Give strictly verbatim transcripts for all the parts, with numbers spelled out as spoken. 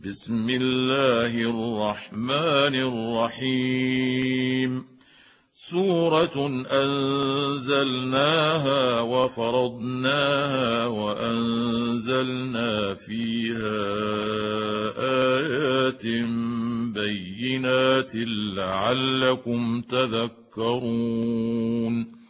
بسم الله الرحمن الرحيم. سورة أنزلناها وفرضناها وأنزلنا فيها آيات بينات لعلكم تذكرون.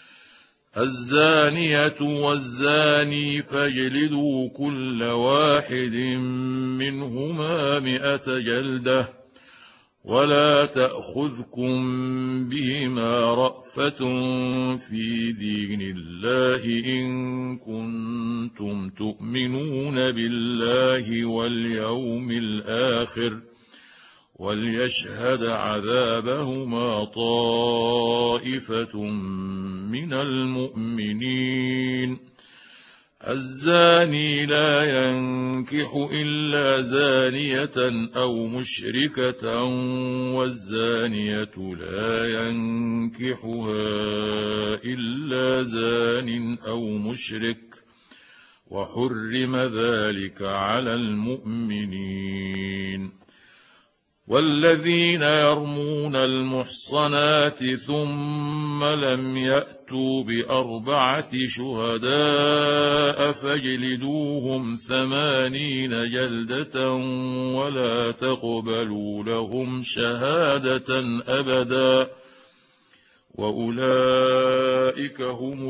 الزانية والزاني فاجلدوا كل واحد منهما مئة جلدة ولا تأخذكم بهما رأفة في دين الله إن كنتم تؤمنون بالله واليوم الآخر وليشهد عذابهما طائفة من المؤمنين. الزاني لا ينكح إلا زانية أو مشركة والزانية لا ينكحها إلا زان أو مشرك وحرم ذلك على المؤمنين. والذين يرمون المحصنات ثم لم يأتوا بأربعة شهداء فاجلدوهم ثمانين جلدة ولا تقبلوا لهم شهادة أبدا وأولئك هم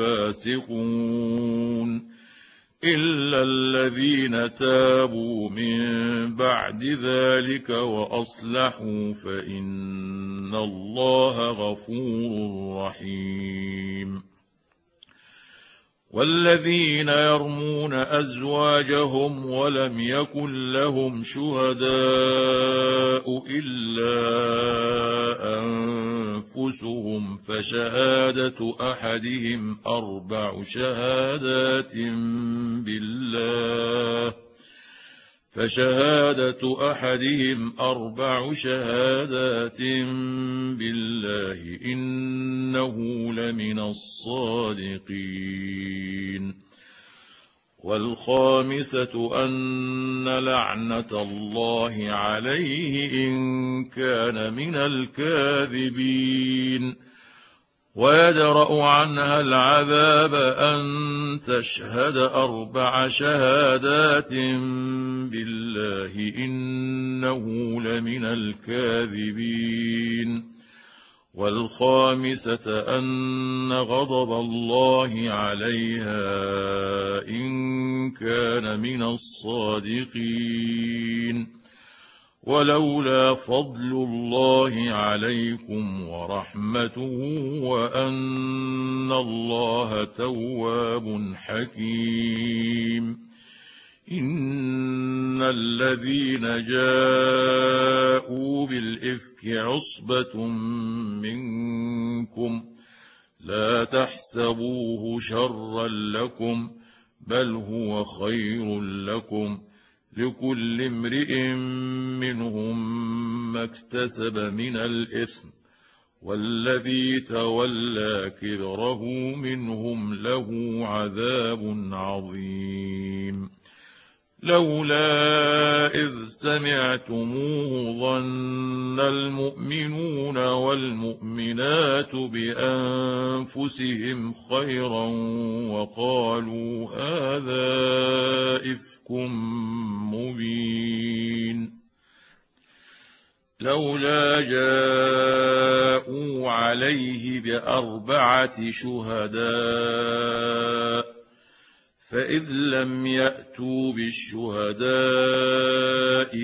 الفاسقون إلا الذين تابوا من بعد ذلك وأصلحوا فإن الله غفور رحيم. والذين يرمون أزواجهم ولم يكن لهم شهداء إلا أنفسهم فشهادة أحدهم أربع شهادات بالله فشهادة أحدهم أربع شهادات بالله إنه لمن الصادقين. والخامسة أن لعنة الله عليه إن كان من الكاذبين. ويدرأ عنها العذاب أن تشهد أربع شهادات بالله إنه لمن الكاذبين. والخامسة أن غضب الله عليها إن كان من الصادقين. ولولا فضل الله عليكم ورحمته وأن الله تواب حكيم. إن الذين جاءوا بالإفك عصبة منكم لا تحسبوه شرا لكم بل هو خير لكم لكل امرئ منهم ما اكتسب من الإثم والذي تولى كبره منهم له عذاب عظيم. لولا إذ سمعتموه ظن المؤمنون والمؤمنات بأنفسهم خيرا وقالوا هذا إفك مبين. لولا جاءوا عليه بأربعة شهداء فإذ لم يأتوا بالشهداء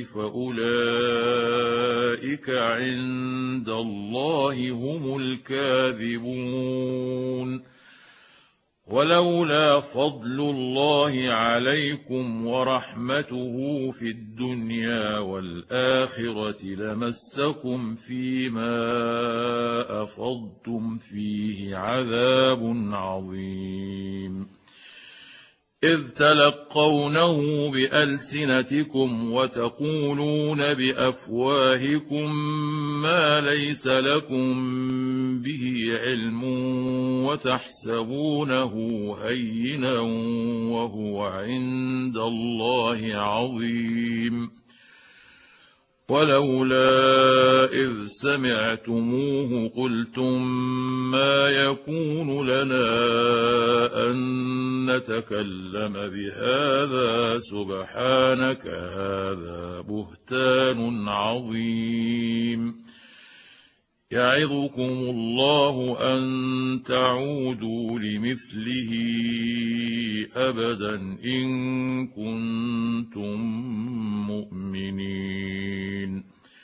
فأولئك عند الله هم الكاذبون. ولولا فضل الله عليكم ورحمته في الدنيا والآخرة لمسكم فيما أفضتم فيه عذاب عظيم. إذ تلقونه بألسنتكم وتقولون بأفواهكم ما ليس لكم به علم وتحسبونه هينا وهو عند الله عظيم. ولولا إذ سمعتموه قلتم ما يكون لنا أن نتكلم بهذا سبحانك هذا بهتان عظيم يعظكم الله أن تعودوا لمثله أبدا إن كنتم مؤمنين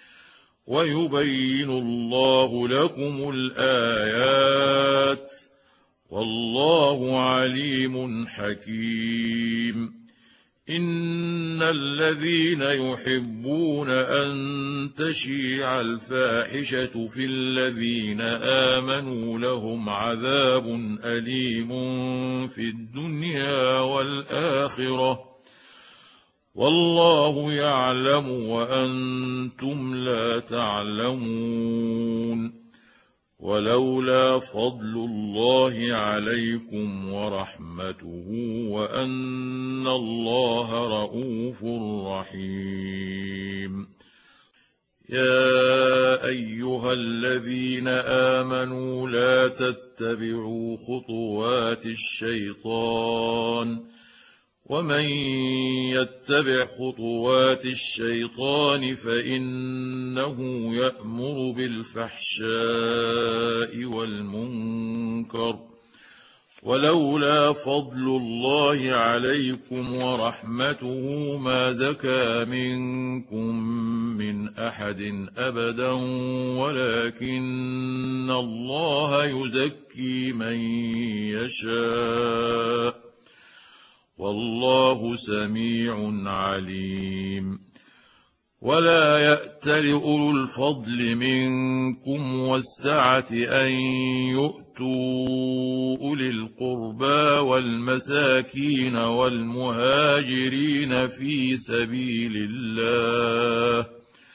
ويبين الله لكم الآيات والله عليم حكيم إن الذين يحبون أن تشيع الفاحشة في الذين آمنوا لهم عذاب أليم في الدنيا والآخرة والله يعلم وأنتم لا تعلمون ولولا فضل الله عليكم ورحمته وأن الله رءوف رحيم يا أيها الذين آمنوا لا تتبعوا خطوات الشيطان ومن يتبع خطوات الشيطان فإنه يأمر بالفحشاء والمنكر ولولا فضل الله عليكم ورحمته ما زكى منكم من أحد أبدا ولكن الله يزكي من يشاء والله سميع عليم ولا يأتل أولو الفضل منكم والسعة أن يؤتوا أولي القربى والمساكين والمهاجرين في سبيل الله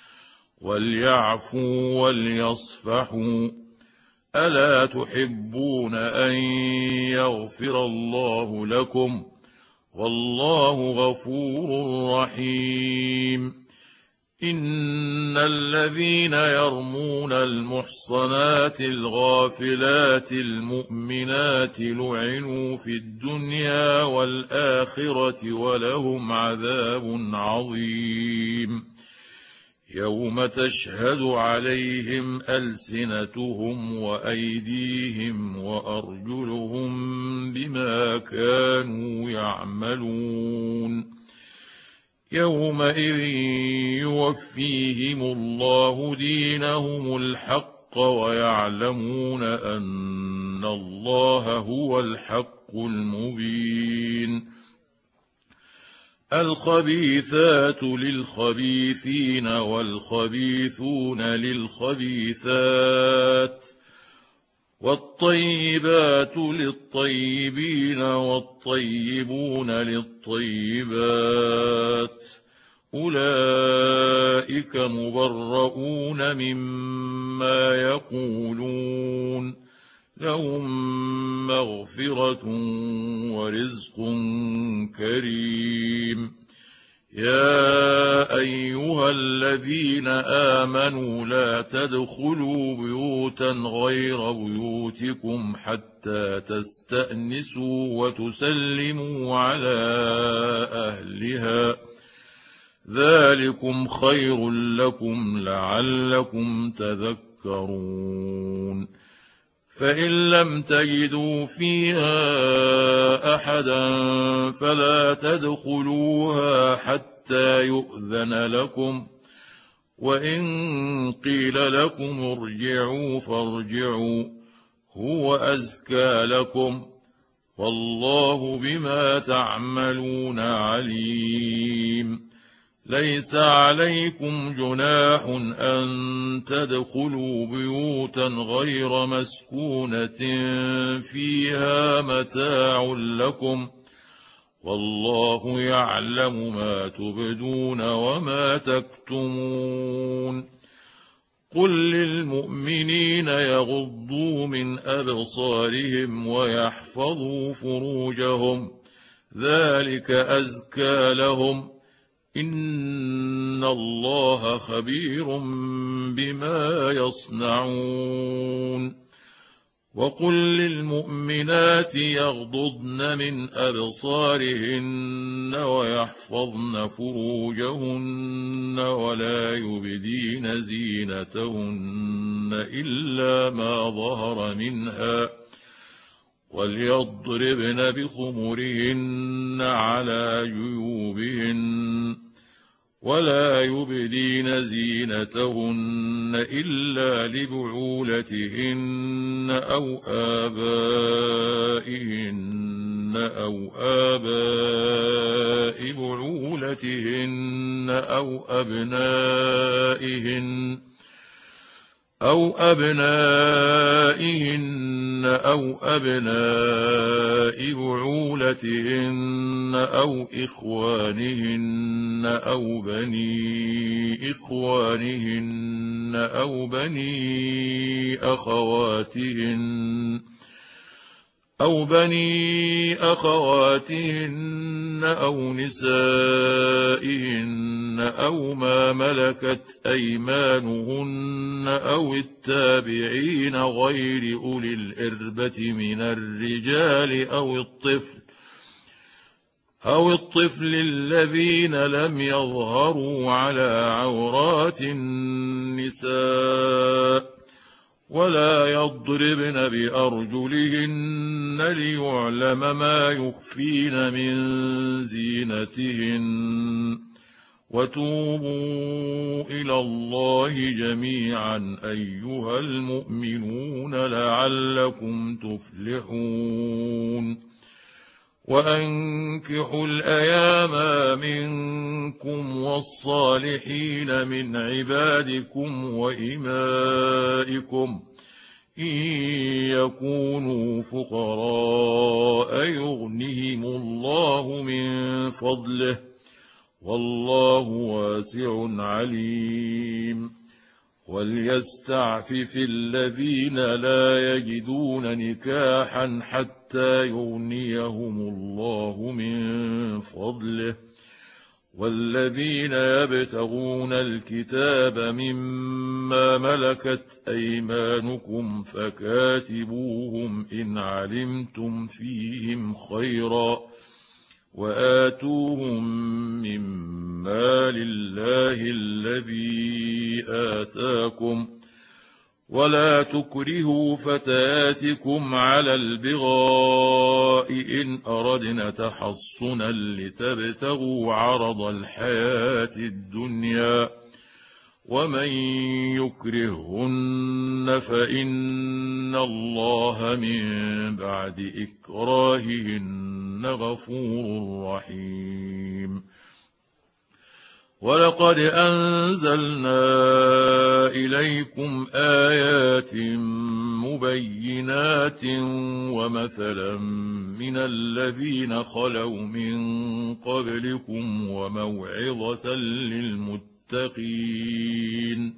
وليعفوا وليصفحوا ألا تحبون أن يغفر الله لكم والله غفور رحيم إن الذين يرمون المحصنات الغافلات المؤمنات لعنوا في الدنيا والآخرة ولهم عذاب عظيم يوم تشهد عليهم ألسنتهم وأيديهم وأرجلهم بما كانوا يعملون يومئذ يوفيهم الله دينهم الحق ويعلمون أن الله هو الحق المبين الخبيثات للخبيثين والخبيثون للخبيثات والطيبات للطيبين والطيبون للطيبات أولئك مبرؤون مما يقولون لهم مغفرة ورزق كريم يا أيها الذين آمنوا لا تدخلوا بيوتا غير بيوتكم حتى تستأنسوا وتسلموا على أهلها ذلكم خير لكم لعلكم تذكرون فإن لم تجدوا فيها أحدا فلا تدخلوها حتى يؤذن لكم وإن قيل لكم ارجعوا فارجعوا هو أزكى لكم والله بما تعملون عليم ليس عليكم جناح أن تدخلوا بيوتا غير مسكونة فيها متاع لكم والله يعلم ما تبدون وما تكتمون قل للمؤمنين يغضوا من أبصارهم ويحفظوا فروجهم ذلك أزكى لهم إن الله خبير بما يصنعون وقل للمؤمنات يغضضن من أبصارهن ويحفظن فروجهن ولا يبدين زينتهن إلا ما ظهر منها وليضربن بخمرهن على جيوبهن ولا يبدين زينتهن إلا لبعولتهن أو آبائهن أو آباء بعولتهن أو أبنائهن أو أبنائهن أو أبناء بعولتهن أو إخوانهن أو بني إخوانهن أو بني أخواتهن أو بني أخواتهن أو نسائهن أو ما ملكت أيمانهن أو التابعين غير أولي الإربة من الرجال أو الطفل أو الطفل الذين لم يظهروا على عورات النساء ولا يضربن بأرجلهن ليعلم ما يخفين من زينتهن وتوبوا إلى الله جميعا أيها المؤمنون لعلكم تفلحون وأنكحوا الأيام منكم والصالحين من عبادكم وإمائكم إن يكونوا فقراء يغنهم الله من فضله والله واسع عليم وليستعفف الذين لا يجدون نكاحا حتى يغنيهم الله من فضله والذين يبتغون الكتاب مما ملكت أيمانكم فكاتبوهم إن علمتم فيهم خيرا وآتوهم مما لله الذي آتاكم ولا تكرهوا فتياتكم على البغاء إن أردنا تحصنا لتبتغوا عرض الحياة الدنيا ومن يكرهن فإن الله من بعد إكراههن غفور رحيم ولقد أنزلنا إليكم آيات مبينات ومثلا من الذين خلوا من قبلكم وموعظة للمتقين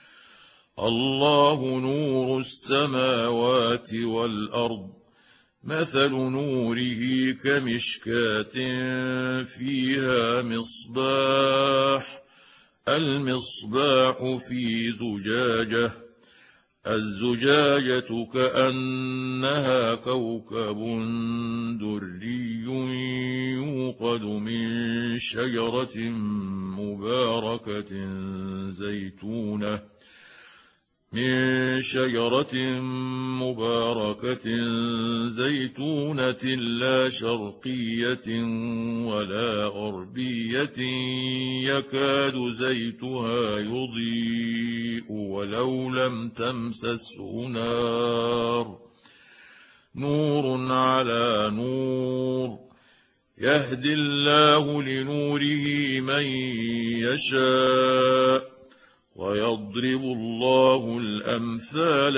الله نور السماوات والأرض مثل نوره كمشكاة فيها مصباح المصباح في زجاجة الزجاجة كأنها كوكب دري يوقد من شجرة مباركة زيتونة من شجرة مباركة زيتونة لا شرقية ولا غربية يكاد زيتها يضيء ولو لم تمسسه نار نور على نور يهدي الله لنوره من يشاء ويضرب الله الأمثال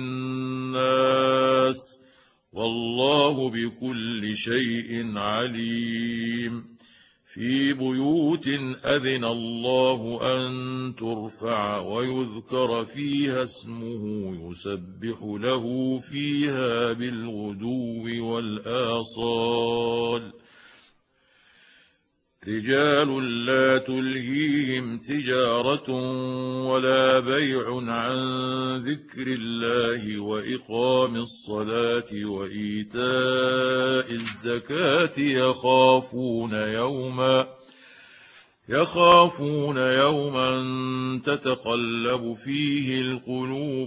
للناس والله بكل شيء عليم في بيوت أذن الله أن ترفع ويذكر فيها اسمه يسبح له فيها بالغدو والآصال رجال لا تلهيهم تجارة ولا بيع عن ذكر الله وإقام الصلاة وإيتاء الزكاة يخافون يوما يخافون يوما تتقلب فيه القلوب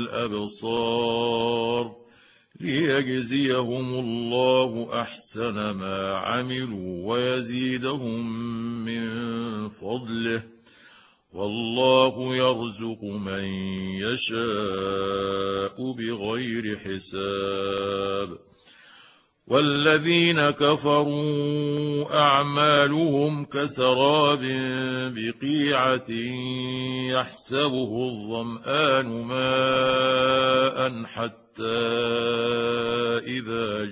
والأبصار ليجزيهم الله أحسن ما عملوا ويزيدهم من فضله والله يرزق من يشاء بغير حساب والذين كفروا أعمالهم كسراب بقيعة يحسبه الظمآن ماء حتى إذا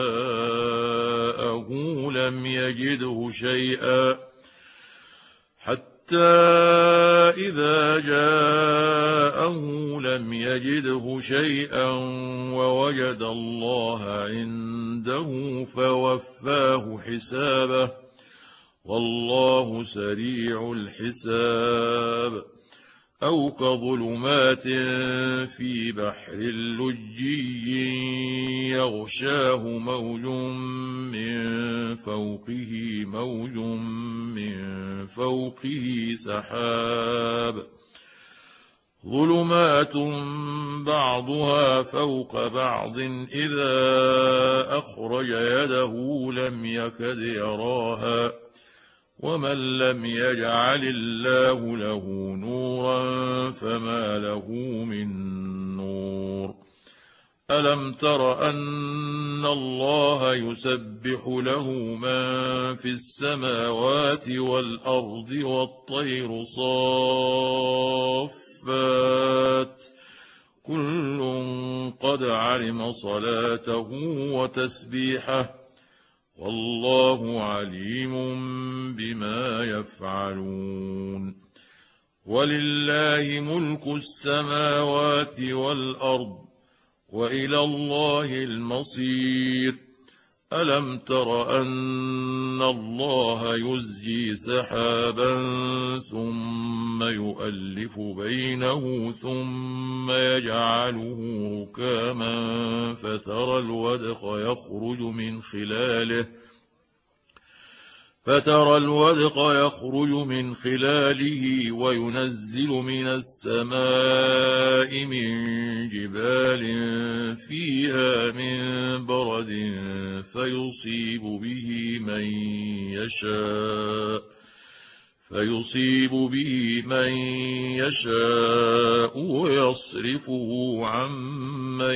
جاءه لم يجده شيئا حتى إذا جاءه لم يجده شيئا ووجد الله عنده فوفاه حسابه والله سريع الحساب أو كظلمات في بحر لجي يغشاه موج من فوقه موج من فوقه سحاب ظلمات بعضها فوق بعض إذا أخرج يده لم يكد يراها ومن لم يجعل الله له نورا فما له من نور ألم تر أن الله يسبح له من في السماوات والأرض والطير صافات كل قد علم صلاته وتسبيحه والله عليم بما يفعلون ولله ملك السماوات والأرض وإلى الله المصير ألم تر أن الله يزجي سحابا ثم يؤلف بينه ثم يجعله ركاما فترى الودق يخرج من خلاله فترى الودق يخرج من خلاله وينزل من السماء من جبال فيها من برد فيصيب به من يشاء فيصيب به من يشاء ويصرفه عن من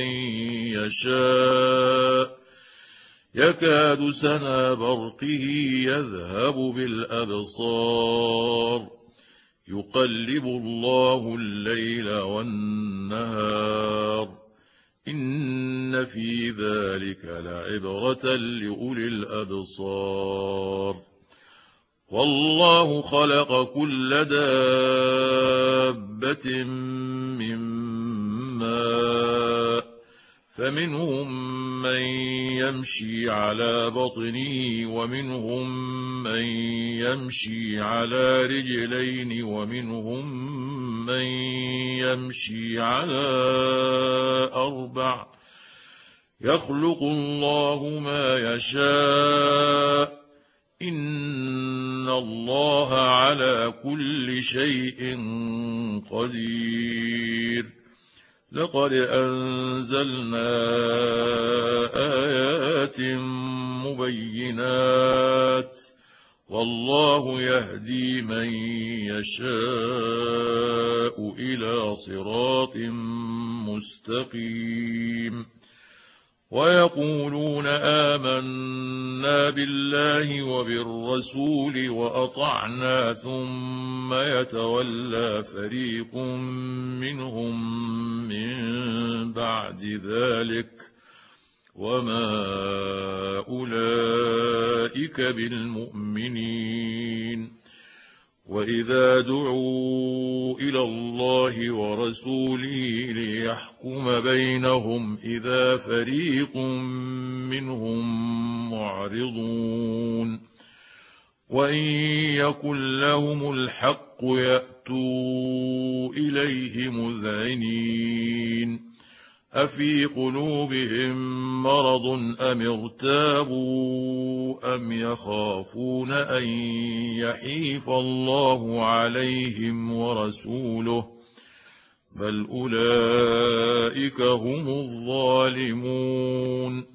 يشاء يكاد سنا برقه يذهب بالأبصار يقلب الله الليل والنهار إن في ذلك لعبرة لأولي الأبصار والله خلق كل دابة من ماء فمنهم من يمشي على بطنه ومنهم من يمشي على رجلين ومنهم من يمشي على أربع يخلق الله ما يشاء إن الله على كل شيء قدير لقد أنزلنا آيات مبينات والله يهدي من يشاء إلى صراط مستقيم ويقولون آمنا بالله وبالرسول وأطعنا ثم يتولى فريق منهم من بعد ذلك وما أولئك بالمؤمنين وإذا دعوا إلى الله ورسوله ليحكم بينهم إذا فريق منهم معرضون وإن يكن لهم الحق يأتوا إليه مذعنين أفي قلوبهم مرض أم ارتابوا أم يخافون أن يحيف الله عليهم ورسوله بل أولئك هم الظالمون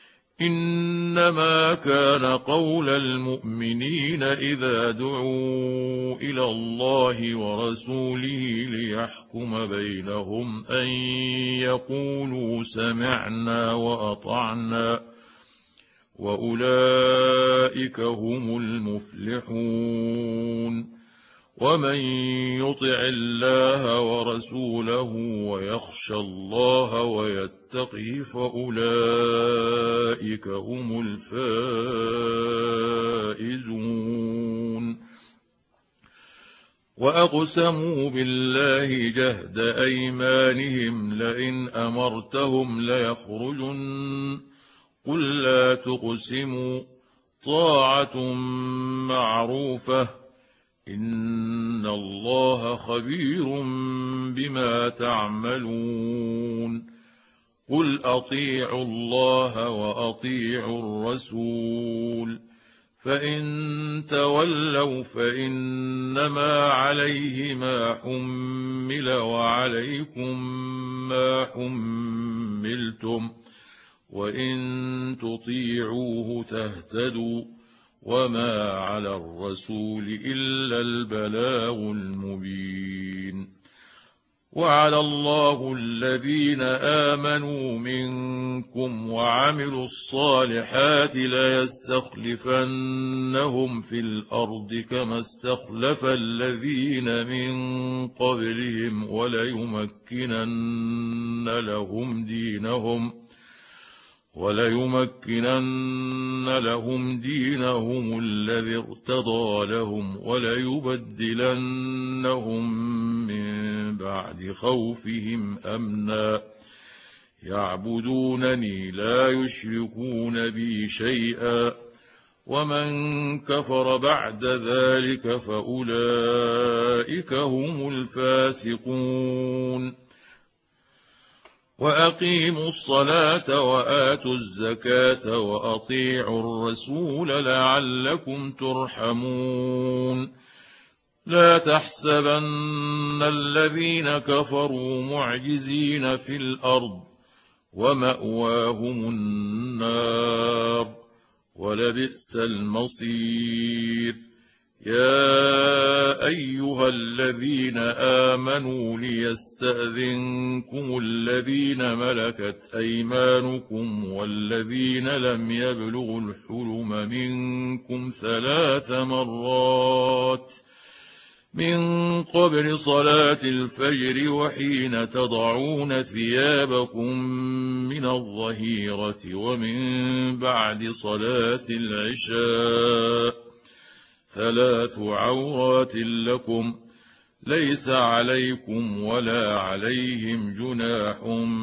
إنما كان قول المؤمنين إذا دعوا إلى الله ورسوله ليحكم بينهم أن يقولوا سمعنا وأطعنا وأولئك هم المفلحون ومن يطع الله ورسوله ويخشى الله ويتقه فأولئك هم الفائزون وأقسموا بالله جهد أيمانهم لئن أمرتهم ليخرجن قل لا تقسموا طاعة معروفة إن الله خبير بما تعملون قل أطيعوا الله وأطيعوا الرسول فإن تولوا فإنما عليه ما حمل وعليكم ما حملتم وإن تطيعوه تهتدوا وما على الرسول إلا البلاغ المبين وعلى الله الذين آمنوا منكم وعملوا الصالحات ليستخلفنهم في الأرض كما استخلف الذين من قبلهم وليمكنن لهم دينهم وليمكنن لهم دينهم الذي ارتضى لهم وليبدلنهم من بعد خوفهم أمنا يعبدونني لا يشركون بي شيئا ومن كفر بعد ذلك فأولئك هم الفاسقون وأقيموا الصلاة وآتوا الزكاة وأطيعوا الرسول لعلكم ترحمون لا تحسبن الذين كفروا معجزين في الأرض ومأواهم النار ولبئس المصير يا أيها الذين آمنوا ليستأذنكم الذين ملكت أيمانكم والذين لم يبلغوا الحلم منكم ثلاث مرات من قبل صلاة الفجر وحين تضعون ثيابكم من الظهيرة ومن بعد صلاة العشاء ثلاث عورات لكم ليس عليكم ولا عليهم جناح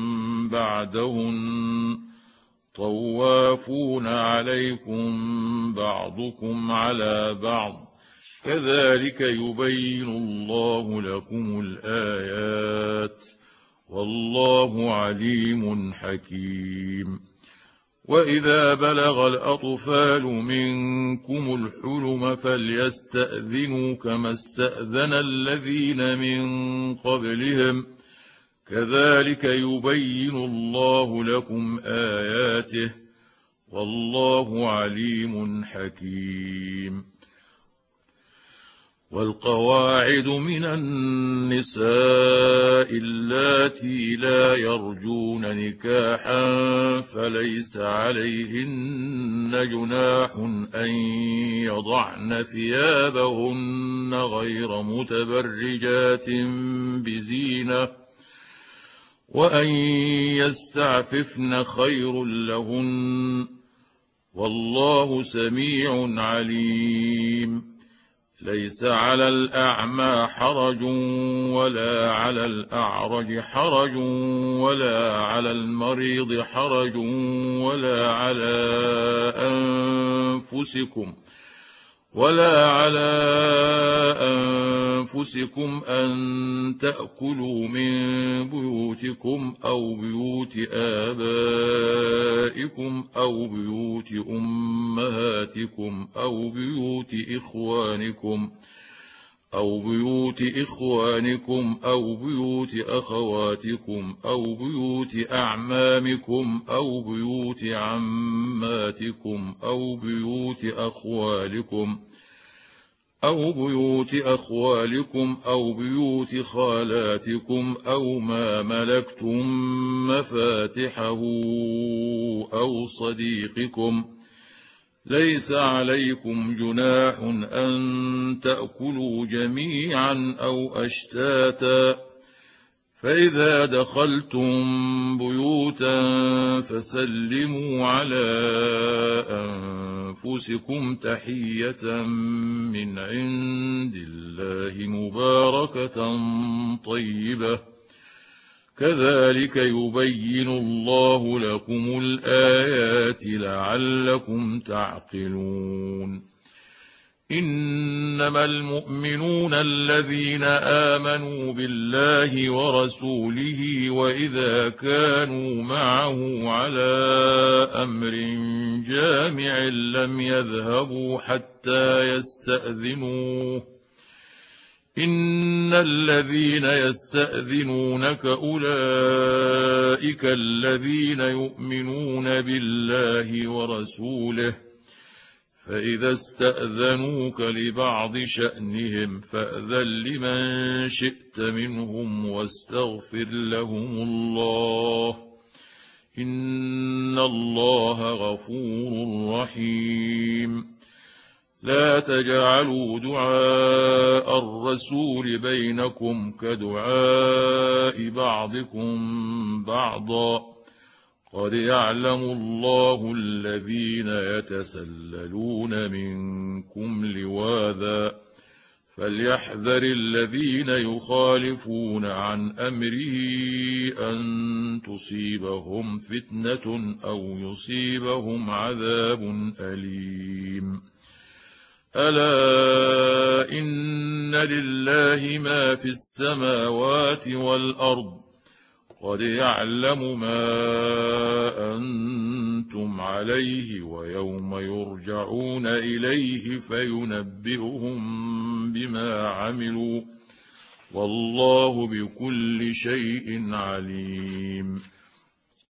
بعدهن طوافون عليكم بعضكم على بعض كذلك يبين الله لكم الآيات والله عليم حكيم وإذا بلغ الأطفال منكم الحلم فليستأذنوا كما استأذن الذين من قبلهم كذلك يبين الله لكم آياته والله عليم حكيم والقواعد من النساء اللاتي لا يرجون نكاحا فليس عليهن جناح أن يضعن ثيابهن غير متبرجات بزينة وأن يستعففن خير لهن والله سميع عليم ليس على الأعمى حرج ولا على الأعرج حرج ولا على المريض حرج ولا على أنفسكم ولا على أنفسكم أن تأكلوا من بيوتكم أو بيوت آبائكم أو بيوت أمهاتكم أو بيوت إخوانكم أو بيوت إخوانكم أو بيوت أخواتكم أو بيوت أعمامكم أو بيوت عماتكم أو بيوت أخوالكم أو بيوت أخوالكم أو بيوت خالاتكم أو ما ملكتم مفاتحه أو صديقكم. ليس عليكم جناح أن تأكلوا جميعا أو أشتاتا، فإذا دخلتم بيوتا فسلموا على أنفسكم تحية من عند الله مباركة طيبة، كذلك يبين الله لكم الآيات لعلكم تعقلون. إنما المؤمنون الذين آمنوا بالله ورسوله وإذا كانوا معه على أمر جامع لم يذهبوا حتى يستأذنوه. إن الذين يستأذنونك أولئك الذين يؤمنون بالله ورسوله، فإذا استأذنوك لبعض شأنهم فأذن لمن شئت منهم واستغفر لهم الله، إن الله غفور رحيم. لا تجعلوا دعاء الرسول بينكم كدعاء بعضكم بعضا، قد يعلم الله الذين يتسللون منكم لواذا، فليحذر الذين يخالفون عن أمره أن تصيبهم فتنة أو يصيبهم عذاب أليم. ألا إن لله ما في السماوات والأرض، قد يعلم ما أنتم عليه ويوم يرجعون إليه فينبئهم بما عملوا، والله بكل شيء عليم.